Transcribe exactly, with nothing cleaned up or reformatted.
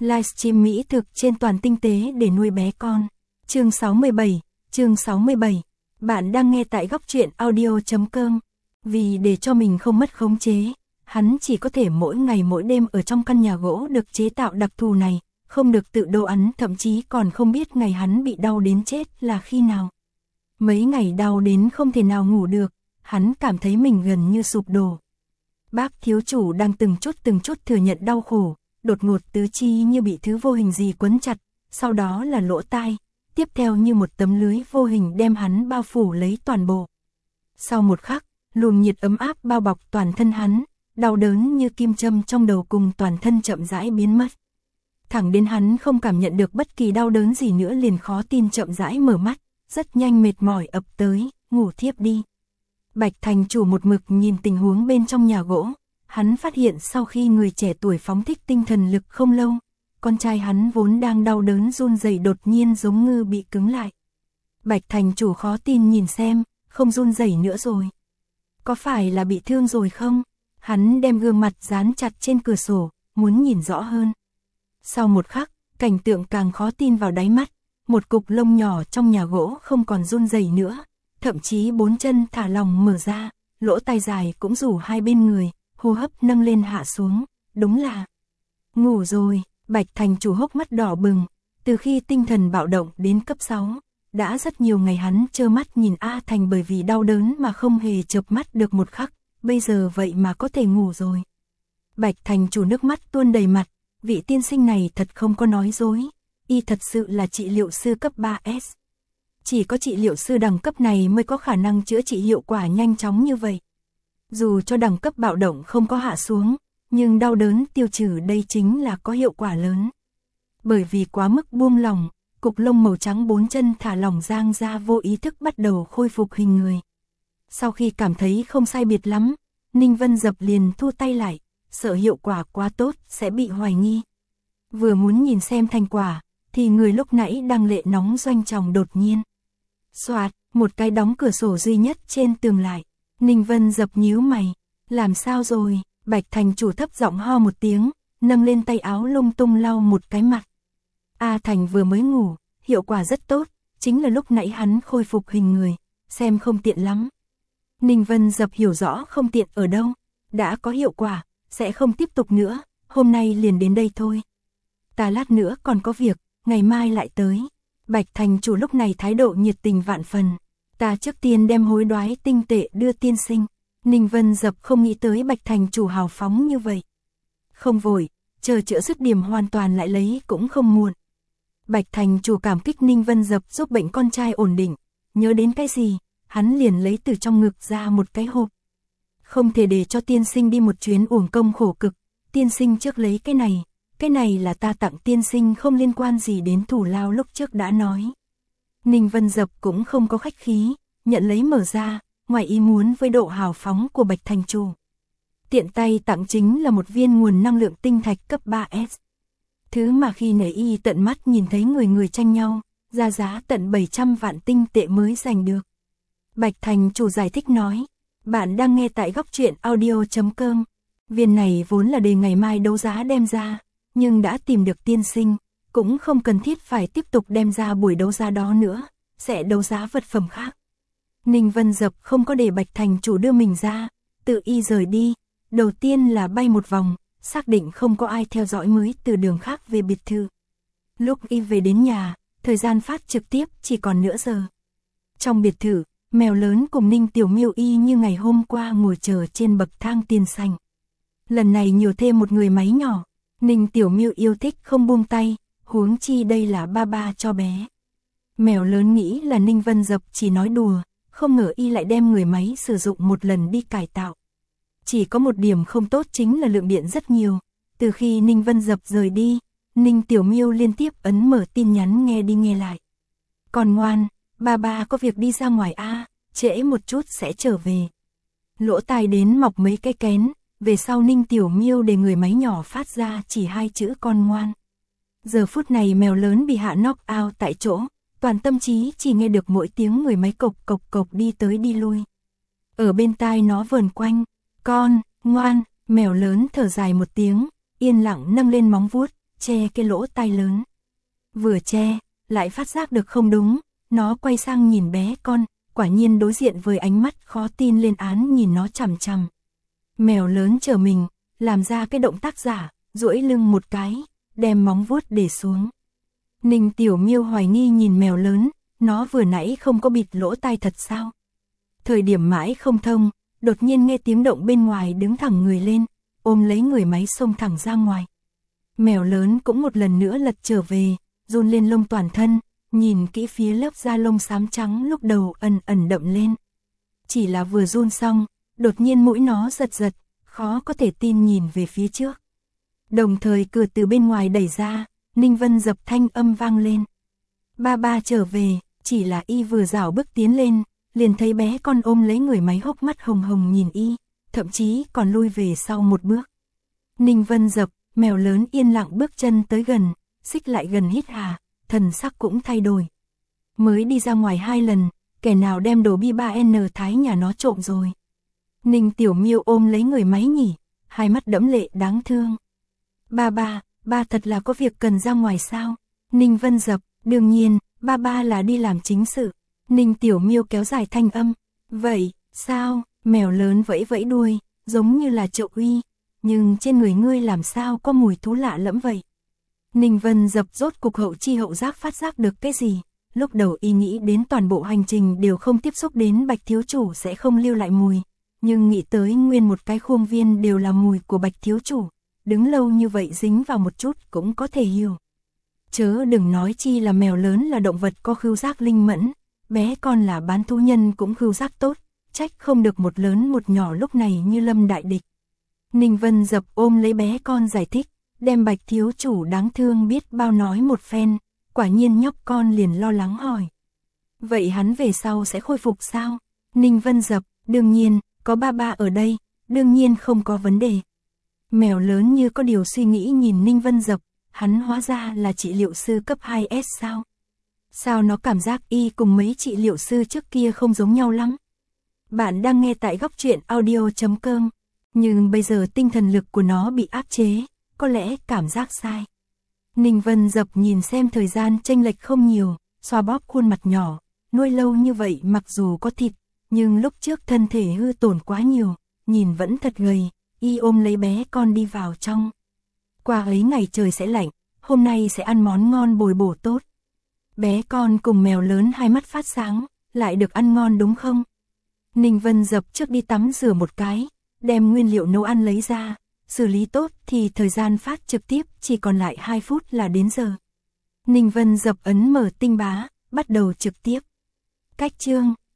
Livestream mỹ thực trên toàn tinh tế để nuôi bé con. Chương sáu mươi bảy, chương sáu mươi bảy. Bạn đang nghe tại góc truyện audio chấm com. Vì để cho mình không mất khống chế, hắn chỉ có thể mỗi ngày mỗi đêm ở trong căn nhà gỗ được chế tạo đặc thù này, không được tự đồ ăn, thậm chí còn không biết ngày hắn bị đau đến chết là khi nào. Mấy ngày đau đến không thể nào ngủ được, hắn cảm thấy mình gần như sụp đổ. Bác thiếu chủ đang từng chút từng chút thừa nhận đau khổ, đột ngột tứ chi như bị thứ vô hình gì quấn chặt, sau đó là lỗ tai, tiếp theo như một tấm lưới vô hình đem hắn bao phủ lấy toàn bộ. Sau một khắc, luồng nhiệt ấm áp bao bọc toàn thân hắn, đau đớn như kim châm trong đầu cùng toàn thân chậm rãi biến mất. Thẳng đến hắn không cảm nhận được bất kỳ đau đớn gì nữa liền khó tin chậm rãi mở mắt, rất nhanh mệt mỏi ập tới, ngủ thiếp đi. Bạch thành chủ một mực nhìn tình huống bên trong nhà gỗ, hắn phát hiện sau khi người trẻ tuổi phóng thích tinh thần lực không lâu, con trai hắn vốn đang đau đớn run rẩy đột nhiên giống ngư bị cứng lại. Bạch thành chủ khó tin nhìn xem, không run rẩy nữa rồi. Có phải là bị thương rồi không? Hắn đem gương mặt dán chặt trên cửa sổ, muốn nhìn rõ hơn. Sau một khắc, cảnh tượng càng khó tin vào đáy mắt, một cục lông nhỏ trong nhà gỗ không còn run rẩy nữa, thậm chí bốn chân thả lỏng mở ra, lỗ tai dài cũng rủ hai bên người, hô hấp nâng lên hạ xuống, đúng là ngủ rồi. Bạch thành chủ hốc mắt đỏ bừng, từ khi tinh thần bạo động đến cấp sáu, đã rất nhiều ngày hắn trơ mắt nhìn A Thành bởi vì đau đớn mà không hề chợp mắt được một khắc, bây giờ vậy mà có thể ngủ rồi. Bạch thành chủ nước mắt tuôn đầy mặt, vị tiên sinh này thật không có nói dối, y thật sự là trị liệu sư cấp ba S. Chỉ có trị liệu sư đẳng cấp này mới có khả năng chữa trị hiệu quả nhanh chóng như vậy. Dù cho đẳng cấp bạo động không có hạ xuống, nhưng đau đớn tiêu trừ đây chính là có hiệu quả lớn. Bởi vì quá mức buông lỏng, cục lông màu trắng bốn chân thả lỏng giang ra vô ý thức bắt đầu khôi phục hình người. Sau khi cảm thấy không sai biệt lắm, Ninh Vân Dập liền thu tay lại, sợ hiệu quả quá tốt sẽ bị hoài nghi. Vừa muốn nhìn xem thành quả, thì người lúc nãy đang lệ nóng doanh tròng đột nhiên. Xoạt, một cái đóng cửa sổ duy nhất trên tường lại. Ninh Vân Dập nhíu mày, làm sao rồi? Bạch thành chủ thấp giọng ho một tiếng, nâng lên tay áo lung tung lau một cái mặt. A Thành vừa mới ngủ, hiệu quả rất tốt, chính là lúc nãy hắn khôi phục hình người, xem không tiện lắm. Ninh Vân Dập hiểu rõ không tiện ở đâu, đã có hiệu quả, sẽ không tiếp tục nữa, hôm nay liền đến đây thôi. Ta lát nữa còn có việc, ngày mai lại tới. Bạch thành chủ lúc này thái độ nhiệt tình vạn phần. Ta trước tiên đem hối đoái tinh tệ đưa tiên sinh. Ninh Vân Dập không nghĩ tới Bạch thành chủ hào phóng như vậy. Không vội, chờ chữa dứt điểm hoàn toàn lại lấy cũng không muộn. Bạch thành chủ cảm kích Ninh Vân Dập giúp bệnh con trai ổn định, nhớ đến cái gì, hắn liền lấy từ trong ngực ra một cái hộp. Không thể để cho tiên sinh đi một chuyến uổng công khổ cực, tiên sinh trước lấy cái này, cái này là ta tặng tiên sinh không liên quan gì đến thủ lao lúc trước đã nói. Ninh Vân Dập cũng không có khách khí, nhận lấy mở ra, ngoài ý muốn với độ hào phóng của Bạch thành chủ. Tiện tay tặng chính là một viên nguồn năng lượng tinh thạch cấp ba S. Thứ mà khi nãy y tận mắt nhìn thấy người người tranh nhau, ra giá tận bảy trăm vạn tinh tệ mới giành được. Bạch thành chủ giải thích nói, bạn đang nghe tại góc truyện audio chấm com. Viên này vốn là để ngày mai đấu giá đem ra, nhưng đã tìm được tiên sinh, cũng không cần thiết phải tiếp tục đem ra buổi đấu giá đó nữa, sẽ đấu giá vật phẩm khác. Ninh Vân Dập không có để Bạch thành chủ đưa mình ra, tự y rời đi, đầu tiên là bay một vòng, xác định không có ai theo dõi mới từ đường khác về biệt thự. Lúc y về đến nhà, thời gian phát trực tiếp chỉ còn nửa giờ. Trong biệt thự, mèo lớn cùng Ninh Tiểu Miêu y như ngày hôm qua ngồi chờ trên bậc thang tiên xanh. Lần này nhiều thêm một người máy nhỏ, Ninh Tiểu Miêu yêu thích không buông tay, huống chi đây là ba ba cho bé. Mèo lớn nghĩ là Ninh Vân Dập chỉ nói đùa, không ngờ y lại đem người máy sử dụng một lần đi cải tạo. Chỉ có một điểm không tốt chính là lượng điện rất nhiều, từ khi Ninh Vân Dập rời đi, Ninh Tiểu Miêu liên tiếp ấn mở tin nhắn nghe đi nghe lại. Còn ngoan, ba ba có việc đi ra ngoài a, trễ một chút sẽ trở về. Lỗ tai đến mọc mấy cái kén, về sau Ninh Tiểu Miêu để người máy nhỏ phát ra chỉ hai chữ con ngoan. Giờ phút này mèo lớn bị hạ knock out tại chỗ, toàn tâm trí chỉ nghe được mỗi tiếng người máy cộc cộc cộc đi tới đi lui. Ở bên tai nó vờn quanh, con, ngoan, mèo lớn thở dài một tiếng, yên lặng nâng lên móng vuốt, che cái lỗ tai lớn. Vừa che, lại phát giác được không đúng, nó quay sang nhìn bé con, quả nhiên đối diện với ánh mắt khó tin lên án nhìn nó chằm chằm. Mèo lớn chờ mình, làm ra cái động tác giả, duỗi lưng một cái, đem móng vuốt để xuống. Ninh Tiểu Miêu hoài nghi nhìn mèo lớn, nó vừa nãy không có bịt lỗ tai thật sao? Thời điểm mãi không thông, đột nhiên nghe tiếng động bên ngoài đứng thẳng người lên, ôm lấy người máy xông thẳng ra ngoài. Mèo lớn cũng một lần nữa lật trở về, run lên lông toàn thân, nhìn kỹ phía lớp da lông xám trắng lúc đầu ẩn ẩn đậm lên. Chỉ là vừa run xong, đột nhiên mũi nó giật giật, khó có thể tin nhìn về phía trước. Đồng thời cửa từ bên ngoài đẩy ra, Ninh Vân Dập thanh âm vang lên. Ba ba trở về, chỉ là y vừa rảo bước tiến lên, liền thấy bé con ôm lấy người máy hốc mắt hồng hồng nhìn y, thậm chí còn lui về sau một bước. Ninh Vân Dập, mèo lớn yên lặng bước chân tới gần, xích lại gần hít hà, thần sắc cũng thay đổi. Mới đi ra ngoài hai lần, kẻ nào đem đồ bi ba N thái nhà nó trộm rồi. Ninh Tiểu Miêu ôm lấy người máy nhỉ, hai mắt đẫm lệ đáng thương. Ba ba, ba thật là có việc cần ra ngoài sao? Ninh Vân Dập, đương nhiên, ba ba là đi làm chính sự. Ninh Tiểu Miêu kéo dài thanh âm. Vậy, sao? Mèo lớn vẫy vẫy đuôi, giống như là Triệu Uy. Nhưng trên người ngươi làm sao có mùi thú lạ lẫm vậy? Ninh Vân Dập rốt cục hậu chi hậu giác phát giác được cái gì? Lúc đầu y nghĩ đến toàn bộ hành trình đều không tiếp xúc đến Bạch Thiếu Chủ sẽ không lưu lại mùi. Nhưng nghĩ tới nguyên một cái khuôn viên đều là mùi của Bạch Thiếu Chủ. Đứng lâu như vậy dính vào một chút cũng có thể hiểu. Chớ đừng nói chi là mèo lớn là động vật có khứu giác linh mẫn. Bé con là bán thú nhân cũng khứu giác tốt. Trách không được một lớn một nhỏ lúc này như lâm đại địch. Ninh Vân Dập ôm lấy bé con giải thích. Đem Bạch Thiếu Chủ đáng thương biết bao nói một phen. Quả nhiên nhóc con liền lo lắng hỏi. Vậy hắn về sau sẽ khôi phục sao? Ninh Vân Dập, đương nhiên, có ba ba ở đây, đương nhiên không có vấn đề. Mèo lớn như có điều suy nghĩ nhìn Ninh Vân Dập, hắn hóa ra là trị liệu sư cấp hai S sao? Sao nó cảm giác y cùng mấy trị liệu sư trước kia không giống nhau lắm? Bạn đang nghe tại góc truyện audio chấm com, nhưng bây giờ tinh thần lực của nó bị áp chế, có lẽ cảm giác sai. Ninh Vân Dập nhìn xem thời gian chênh lệch không nhiều, xoa bóp khuôn mặt nhỏ, nuôi lâu như vậy mặc dù có thịt, nhưng lúc trước thân thể hư tổn quá nhiều, nhìn vẫn thật gầy, y ôm lấy bé con đi vào trong. Qua ấy ngày trời sẽ lạnh, hôm nay sẽ ăn món ngon bồi bổ tốt. Bé con cùng mèo lớn hai mắt phát sáng, lại được ăn ngon đúng không? Ninh Vân Dập trước đi tắm rửa một cái, đem nguyên liệu nấu ăn lấy ra, xử lý tốt thì thời gian phát trực tiếp chỉ còn lại hai phút là đến giờ. Ninh Vân Dập ấn mở tinh bá, bắt đầu trực tiếp. Cách chương